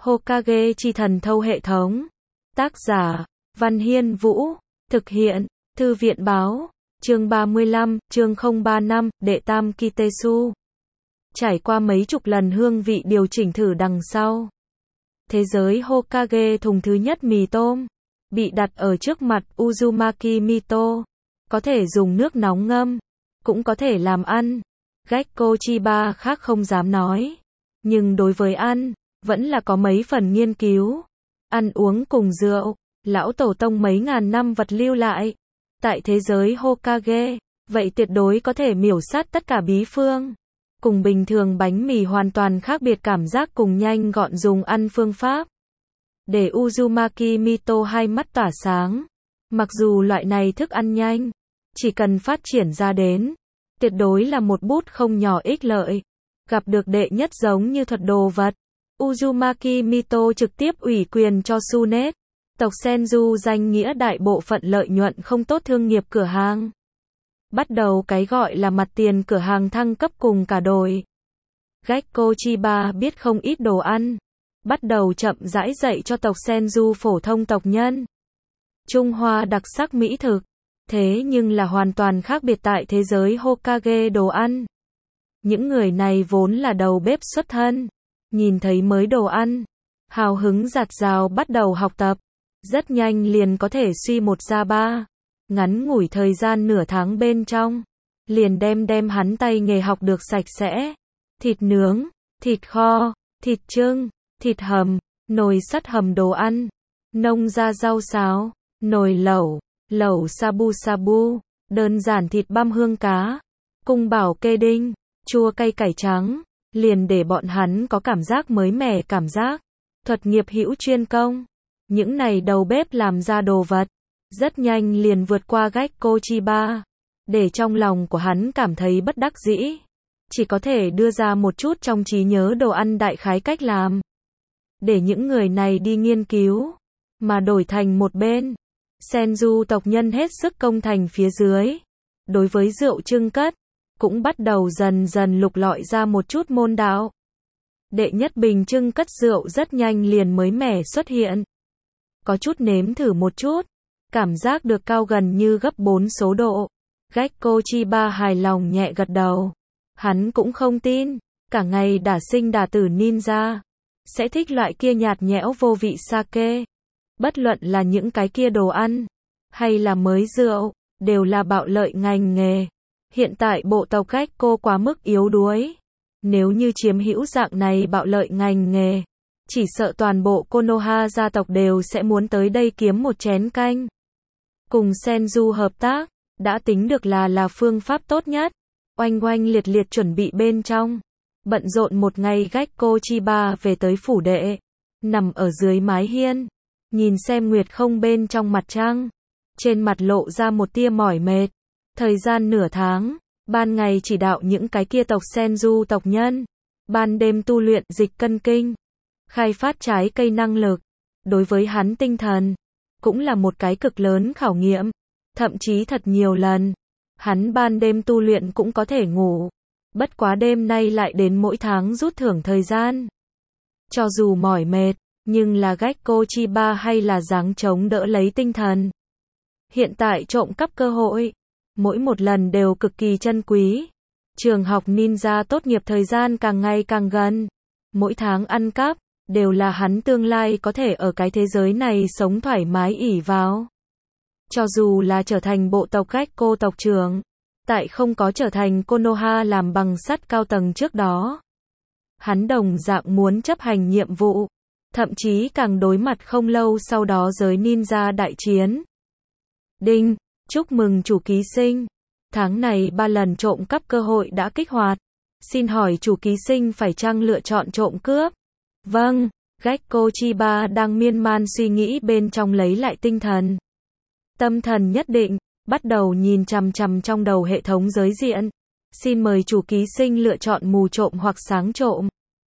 Hokage chi thần thâu hệ thống. Tác giả, Văn Hiên Vũ. Thực hiện, Thư viện Báo. Chương 35, chương 035, Đệ Tam Kitesu. Trải qua mấy chục lần hương vị điều chỉnh thử đằng sau. Thế giới Hokage thùng thứ nhất mì tôm. Bị đặt ở trước mặt Uzumaki Mito. Có thể dùng nước nóng ngâm. Cũng có thể làm ăn. Gekko Chiba khác không dám nói. Nhưng đối với ăn, vẫn là có mấy phần nghiên cứu. Ăn uống cùng rượu, lão tổ tông mấy ngàn năm vật lưu lại. Tại thế giới Hokage, vậy tuyệt đối có thể miểu sát tất cả bí phương. Cùng bình thường bánh mì hoàn toàn khác biệt cảm giác cùng nhanh gọn dùng ăn phương pháp. Để Uzumaki Mito hai mắt tỏa sáng. Mặc dù loại này thức ăn nhanh, chỉ cần phát triển ra đến, tuyệt đối là một bút không nhỏ ích lợi. Gặp được đệ nhất giống như thuật đồ vật, Uzumaki Mito trực tiếp ủy quyền cho Sunet, tộc Senju danh nghĩa đại bộ phận lợi nhuận không tốt thương nghiệp cửa hàng. Bắt đầu cái gọi là mặt tiền cửa hàng thăng cấp cùng cả đội. Gekko Chiba biết không ít đồ ăn, bắt đầu chậm rãi dạy cho tộc Senju phổ thông tộc nhân. Trung Hoa đặc sắc mỹ thực, thế nhưng là hoàn toàn khác biệt tại thế giới Hokage đồ ăn. Những người này vốn là đầu bếp xuất thân, nhìn thấy mới đồ ăn, hào hứng dạt dào bắt đầu học tập, rất nhanh liền có thể suy một ra ba. Ngắn ngủi thời gian nửa tháng bên trong, liền đem hắn tay nghề học được sạch sẽ. Thịt nướng, thịt kho, thịt trưng, thịt hầm, nồi sắt hầm đồ ăn, nông ra rau xáo, nồi lẩu, lẩu sabu sabu, đơn giản thịt băm hương cá, cung bảo kê đinh, chua cay cải trắng, liền để bọn hắn có cảm giác mới mẻ cảm giác. Thuật nghiệp hữu chuyên công, những này đầu bếp làm ra đồ vật, rất nhanh liền vượt qua Gekko Chiba, để trong lòng của hắn cảm thấy bất đắc dĩ. Chỉ có thể đưa ra một chút trong trí nhớ đồ ăn đại khái cách làm. Để những người này đi nghiên cứu, mà đổi thành một bên. Senju tộc nhân hết sức công thành phía dưới. Đối với rượu trưng cất, cũng bắt đầu dần dần lục lọi ra một chút môn đạo. Đệ nhất bình trưng cất rượu rất nhanh liền mới mẻ xuất hiện. Có chút nếm thử một chút, cảm giác được cao gần như gấp 4 số độ. Gekko Chiba hài lòng nhẹ gật đầu. Hắn cũng không tin, cả ngày đả sinh đả tử ninja, sẽ thích loại kia nhạt nhẽo vô vị sake. Bất luận là những cái kia đồ ăn, hay là mới rượu, đều là bạo lợi ngành nghề. Hiện tại bộ tộc Gekko quá mức yếu đuối. Nếu như chiếm hữu dạng này bạo lợi ngành nghề, chỉ sợ toàn bộ Konoha gia tộc đều sẽ muốn tới đây kiếm một chén canh. Cùng Senju hợp tác, đã tính được là phương pháp tốt nhất. Oanh oanh liệt liệt chuẩn bị bên trong. Bận rộn một ngày Gekko Chiba về tới phủ đệ. Nằm ở dưới mái hiên. Nhìn xem nguyệt không bên trong mặt trăng. Trên mặt lộ ra một tia mỏi mệt. Thời gian nửa tháng. Ban ngày chỉ đạo những cái kia tộc Senju tộc nhân. Ban đêm tu luyện dịch cân kinh. Khai phát trái cây năng lực. Đối với hắn tinh thần. Cũng là một cái cực lớn khảo nghiệm. Thậm chí thật nhiều lần. Hắn ban đêm tu luyện cũng có thể ngủ. Bất quá đêm nay lại đến mỗi tháng rút thưởng thời gian. Cho dù mỏi mệt, nhưng là Gekko Chiba hay là dáng chống đỡ lấy tinh thần. Hiện tại trộm cắp cơ hội, mỗi một lần đều cực kỳ chân quý. Trường học ninja tốt nghiệp thời gian càng ngày càng gần. Mỗi tháng ăn cắp, đều là hắn tương lai có thể ở cái thế giới này sống thoải mái ỷ vào. Cho dù là trở thành bộ tộc Gekko tộc trưởng, tại không có trở thành Konoha làm bằng sắt cao tầng trước đó. Hắn đồng dạng muốn chấp hành nhiệm vụ, thậm chí càng đối mặt không lâu sau đó giới ninja đại chiến. Đinh, chúc mừng chủ ký sinh. Tháng này 3 lần trộm cắp cơ hội đã kích hoạt. Xin hỏi chủ ký sinh phải chăng lựa chọn trộm cướp? Vâng, Gekko Chiba đang miên man suy nghĩ bên trong lấy lại tinh thần. Tâm thần nhất định, bắt đầu nhìn chằm chằm trong đầu hệ thống giới diện. Xin mời chủ ký sinh lựa chọn mù trộm hoặc sáng trộm.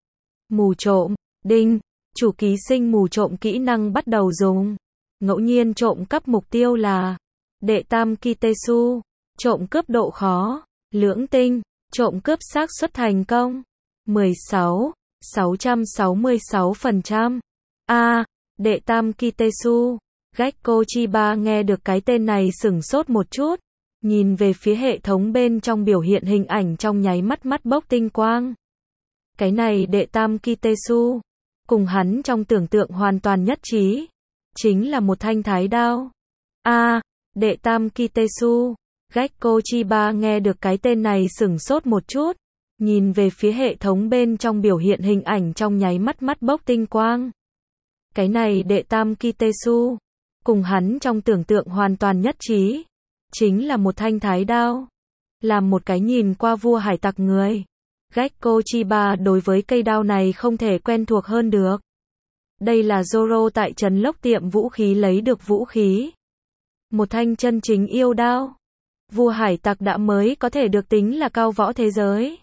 Mù trộm, đinh, chủ ký sinh mù trộm kỹ năng bắt đầu dùng. Ngẫu nhiên trộm cắp mục tiêu là Đệ Tam Kitesu, trộm cướp độ khó, lưỡng tinh, trộm cướp xác suất thành công 16, 666%. A. Đệ tam Kitesu. Gekko Chiba nghe được cái tên này sửng sốt một chút, nhìn về phía hệ thống bên trong biểu hiện hình ảnh trong nháy mắt mắt bốc tinh quang. Cái này đệ tam Kitesu, cùng hắn trong tưởng tượng hoàn toàn nhất trí, chính là một thanh thái đao. A. Đệ tam Kitesu. Gekko Chiba nghe được cái tên này sửng sốt một chút, nhìn về phía hệ thống bên trong biểu hiện hình ảnh trong nháy mắt mắt bốc tinh quang. Cái này đệ tam Kitesu, cùng hắn trong tưởng tượng hoàn toàn nhất trí, chính là một thanh thái đao. Làm một cái nhìn qua vua hải tặc người, Gekko Chiba đối với cây đao này không thể quen thuộc hơn được. Đây là Zoro tại trấn lốc tiệm vũ khí lấy được vũ khí. Một thanh chân chính yêu đao. Vua hải tặc đã mới có thể được tính là cao võ thế giới.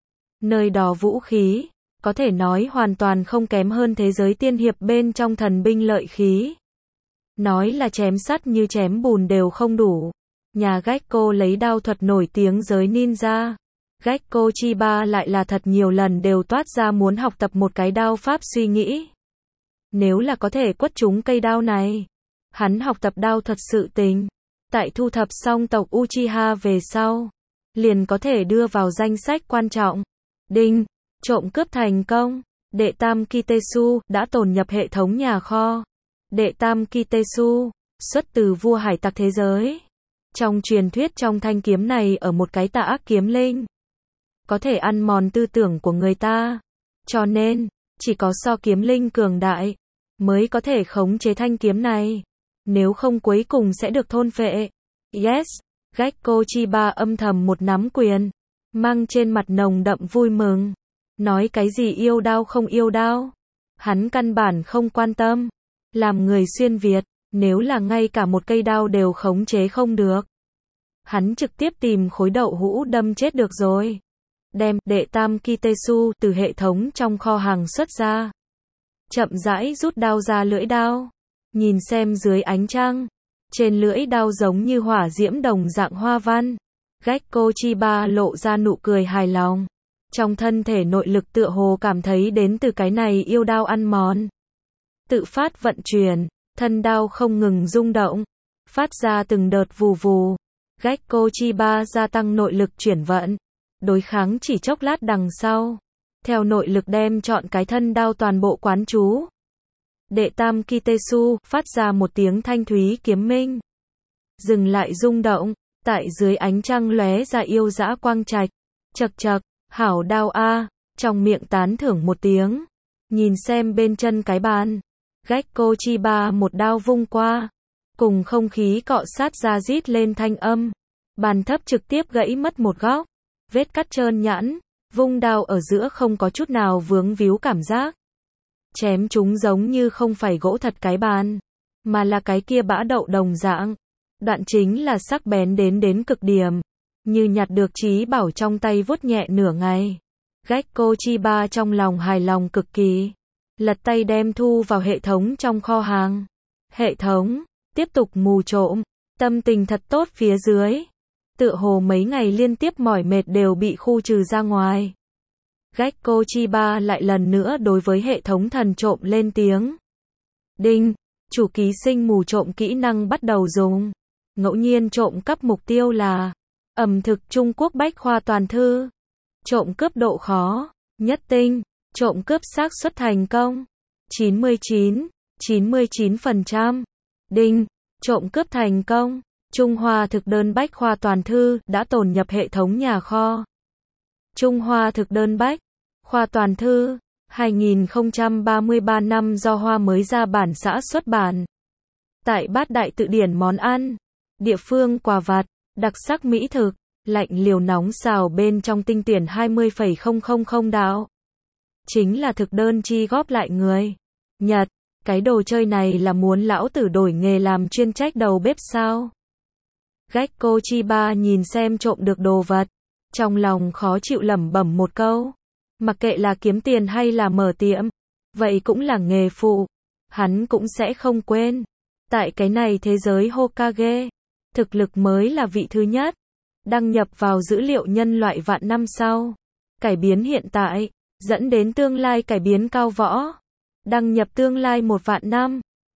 Nơi đó vũ khí, có thể nói hoàn toàn không kém hơn thế giới tiên hiệp bên trong thần binh lợi khí. Nói là chém sắt như chém bùn đều không đủ. Nhà Gekko lấy đao thuật nổi tiếng giới ninja. Gekko Chiba lại là thật nhiều lần đều toát ra muốn học tập một cái đao pháp suy nghĩ. Nếu là có thể quất trúng cây đao này, hắn học tập đao thuật sự tình, tại thu thập xong tộc Uchiha về sau, liền có thể đưa vào danh sách quan trọng. Đinh, trộm cướp thành công. Đệ tam Kitesu đã tồn nhập hệ thống nhà kho. Đệ tam Kitesu, xuất từ vua hải tặc thế giới. Trong truyền thuyết trong thanh kiếm này ở một cái tà ác kiếm linh, có thể ăn mòn tư tưởng của người ta. Cho nên, chỉ có so kiếm linh cường đại, mới có thể khống chế thanh kiếm này. Nếu không cuối cùng sẽ được thôn phệ. Yes, Gekko Chiba âm thầm một nắm quyền, mang trên mặt nồng đậm vui mừng. Nói cái gì yêu đao không yêu đao, hắn căn bản không quan tâm. Làm người xuyên Việt, nếu là ngay cả một cây đao đều khống chế không được, hắn trực tiếp tìm khối đậu hũ đâm chết được rồi. Đem đệ tam Kitesu từ hệ thống trong kho hàng xuất ra. Chậm rãi rút đao ra lưỡi đao. Nhìn xem dưới ánh trăng, trên lưỡi đao giống như hỏa diễm đồng dạng hoa văn. Gekko Chiba lộ ra nụ cười hài lòng. Trong thân thể nội lực tựa hồ cảm thấy đến từ cái này yêu đao ăn mòn. Tự phát vận chuyển, thân đao không ngừng rung động, phát ra từng đợt vù vù. Gekko Chiba gia tăng nội lực chuyển vận, đối kháng chỉ chốc lát đằng sau. Theo nội lực đem chọn cái thân đao toàn bộ quán chú. Đệ tam Kitesu phát ra một tiếng thanh thúy kiếm minh. Dừng lại rung động, tại dưới ánh trăng lóe ra yêu dã quang trạch. Chậc chậc, hảo đao a, trong miệng tán thưởng một tiếng. Nhìn xem bên chân cái bàn, Gekko Chiba một đao vung qua, cùng không khí cọ sát ra rít lên thanh âm. Bàn thấp trực tiếp gãy mất một góc, vết cắt trơn nhẵn, vung đao ở giữa không có chút nào vướng víu cảm giác. Chém chúng giống như không phải gỗ thật cái bàn, mà là cái kia bã đậu đồng dạng. Đoạn chính là sắc bén đến cực điểm, như nhặt được trí bảo trong tay vuốt nhẹ nửa ngày. Gekko Chiba trong lòng hài lòng cực kỳ, lật tay đem thu vào hệ thống trong kho hàng. Hệ thống, tiếp tục mù trộm, tâm tình thật tốt phía dưới. Tựa hồ mấy ngày liên tiếp mỏi mệt đều bị khu trừ ra ngoài. Gekko Chiba lại lần nữa đối với hệ thống thần trộm lên tiếng. Đinh, chủ ký sinh mù trộm kỹ năng bắt đầu dùng. Ngẫu nhiên trộm cắp mục tiêu là ẩm thực Trung Quốc bách khoa toàn thư. Trộm cướp độ khó, nhất tinh. Trộm cướp xác suất thành công 99%. Đinh, trộm cướp thành công. Trung Hoa thực đơn bách khoa toàn thư đã tồn nhập hệ thống nhà kho. Trung Hoa thực đơn bách khoa toàn thư 2033 năm do Hoa mới ra bản xã xuất bản. Tại bát đại tự điển món ăn, địa phương quà vặt, đặc sắc mỹ thực, lạnh liều nóng xào bên trong tinh tuyển 20,000 đạo. Chính là thực đơn chi góp lại người Nhật. Cái đồ chơi này là muốn lão tử đổi nghề làm chuyên trách đầu bếp sao? Gekko Chiba nhìn xem trộm được đồ vật, trong lòng khó chịu lẩm bẩm một câu. Mặc kệ là kiếm tiền hay là mở tiệm, vậy cũng là nghề phụ. Hắn cũng sẽ không quên. Tại cái này thế giới Hokage, thực lực mới là vị thứ nhất. Đăng nhập vào dữ liệu nhân loại vạn năm sau. Cải biến hiện tại. dẫn đến tương lai cải biến cao võ. Đăng nhập tương lai 1 vạn năm.